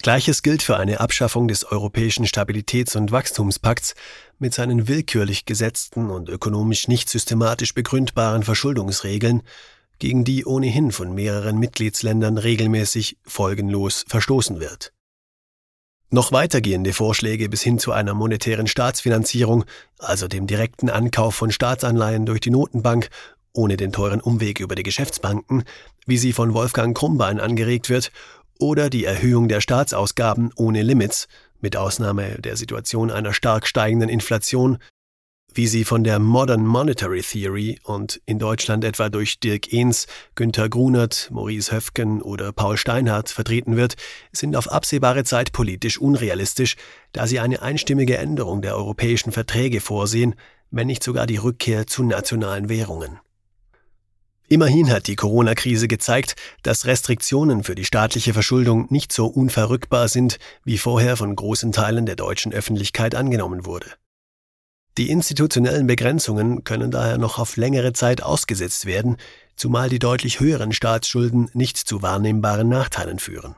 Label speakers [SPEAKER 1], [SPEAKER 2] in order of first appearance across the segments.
[SPEAKER 1] Gleiches gilt für eine Abschaffung des Europäischen Stabilitäts- und Wachstumspakts mit seinen willkürlich gesetzten und ökonomisch nicht systematisch begründbaren Verschuldungsregeln, gegen die ohnehin von mehreren Mitgliedsländern regelmäßig folgenlos verstoßen wird. Noch weitergehende Vorschläge bis hin zu einer monetären Staatsfinanzierung, also dem direkten Ankauf von Staatsanleihen durch die Notenbank, ohne den teuren Umweg über die Geschäftsbanken, wie sie von Wolfgang Krumbein angeregt wird, oder die Erhöhung der Staatsausgaben ohne Limits, mit Ausnahme der Situation einer stark steigenden Inflation, wie sie von der Modern Monetary Theory und in Deutschland etwa durch Dirk Ehns, Günter Grunert, Maurice Höfgen oder Paul Steinhardt vertreten wird, sind auf absehbare Zeit politisch unrealistisch, da sie eine einstimmige Änderung der europäischen Verträge vorsehen, wenn nicht sogar die Rückkehr zu nationalen Währungen. Immerhin hat die Corona-Krise gezeigt, dass Restriktionen für die staatliche Verschuldung nicht so unverrückbar sind, wie vorher von großen Teilen der deutschen Öffentlichkeit angenommen wurde. Die institutionellen Begrenzungen können daher noch auf längere Zeit ausgesetzt werden, zumal die deutlich höheren Staatsschulden nicht zu wahrnehmbaren Nachteilen führen.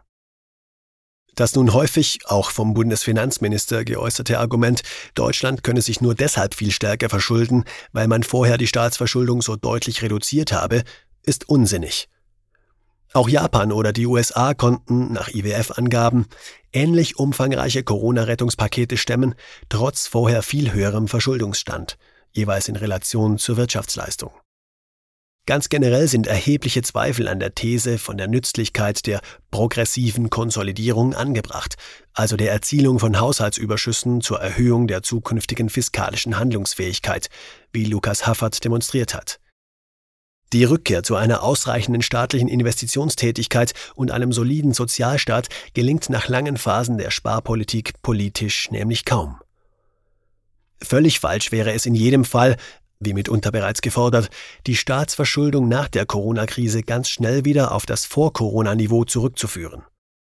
[SPEAKER 1] Das nun häufig, auch vom Bundesfinanzminister geäußerte Argument, Deutschland könne sich nur deshalb viel stärker verschulden, weil man vorher die Staatsverschuldung so deutlich reduziert habe, ist unsinnig. Auch Japan oder die USA konnten, nach IWF-Angaben, ähnlich umfangreiche Corona-Rettungspakete stemmen, trotz vorher viel höherem Verschuldungsstand, jeweils in Relation zur Wirtschaftsleistung. Ganz generell sind erhebliche Zweifel an der These von der Nützlichkeit der progressiven Konsolidierung angebracht, also der Erzielung von Haushaltsüberschüssen zur Erhöhung der zukünftigen fiskalischen Handlungsfähigkeit, wie Lukas Haffert demonstriert hat. Die Rückkehr zu einer ausreichenden staatlichen Investitionstätigkeit und einem soliden Sozialstaat gelingt nach langen Phasen der Sparpolitik politisch nämlich kaum. Völlig falsch wäre es in jedem Fall, wie mitunter bereits gefordert, die Staatsverschuldung nach der Corona-Krise ganz schnell wieder auf das Vor-Corona-Niveau zurückzuführen.